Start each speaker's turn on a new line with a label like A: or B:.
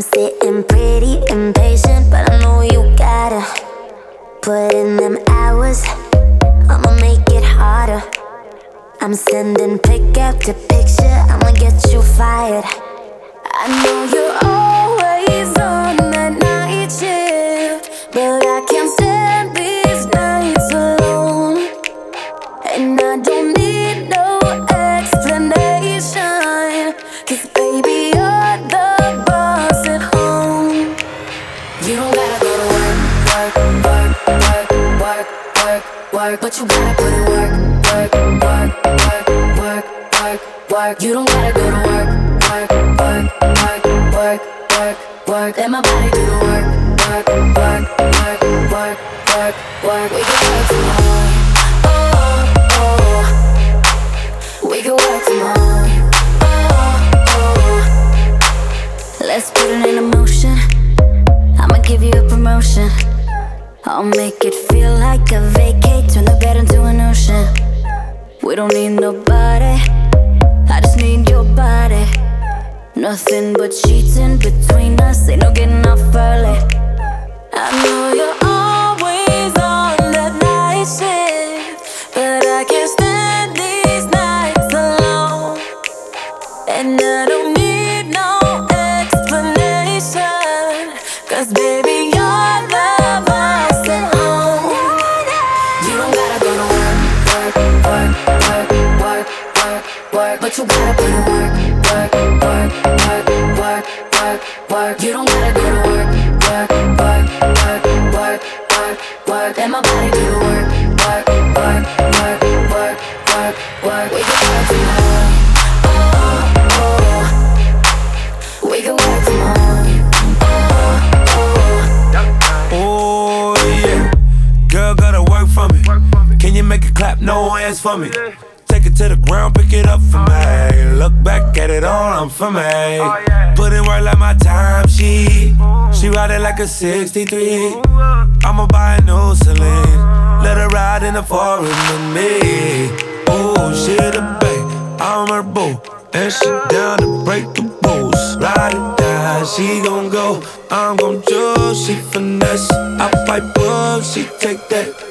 A: sitting pretty impatient, but I know you gotta put in them hours. I'ma make it harder. I'm sending pick after picture, I'ma get you fired. I know you're always on that night shift, but I can't stand these nights alone. And I don't need no explanation, 'cause baby, you're the boss at home. You don't gotta go to work, work, work, work, work, work, work, but you gotta put in work, work, work, work, work, work, work. You don't gotta go to work, work, work, work, work, work, work. Let my body do the work, work, work, work, work, work, work. We can work from home, oh, oh. We can work from home, oh, oh. Let's put it in motion. I'ma give you a promotion. I'll make it feel like a vacate, turn the bed into an ocean. We don't need nobody, I just need your body. Nothing but sheets in between us, ain't no getting off early. I know you're always on that night shift, but I can't stand these nights alone. And I don't need no explanation, 'cause baby, you're the boss at home. You don't gotta go to work, work, work, work, work, work, work, but you gotta put in work, work, work, work, work, work, work. You don't gotta go to work, work, work, work, work, work, work. Let my body do the work, work, work, work, work, work, work. We can work from home, oh, oh. We can work from home, oh, oh.
B: Oh yeah, girl gotta work for me. Can you make it clap? No hands for me. Take it to the ground, pick it up for me. Look back at it all, I'm for me. Put in work like my time, she ride it like a 63. I'ma buy a new Celine, let her ride in the foreign with me. Oh, she the babe, I'm her boo, and she down to break the rules. Ride it down, she gon' go, I'm gon' choose. She finesse, I pipe up, she take that.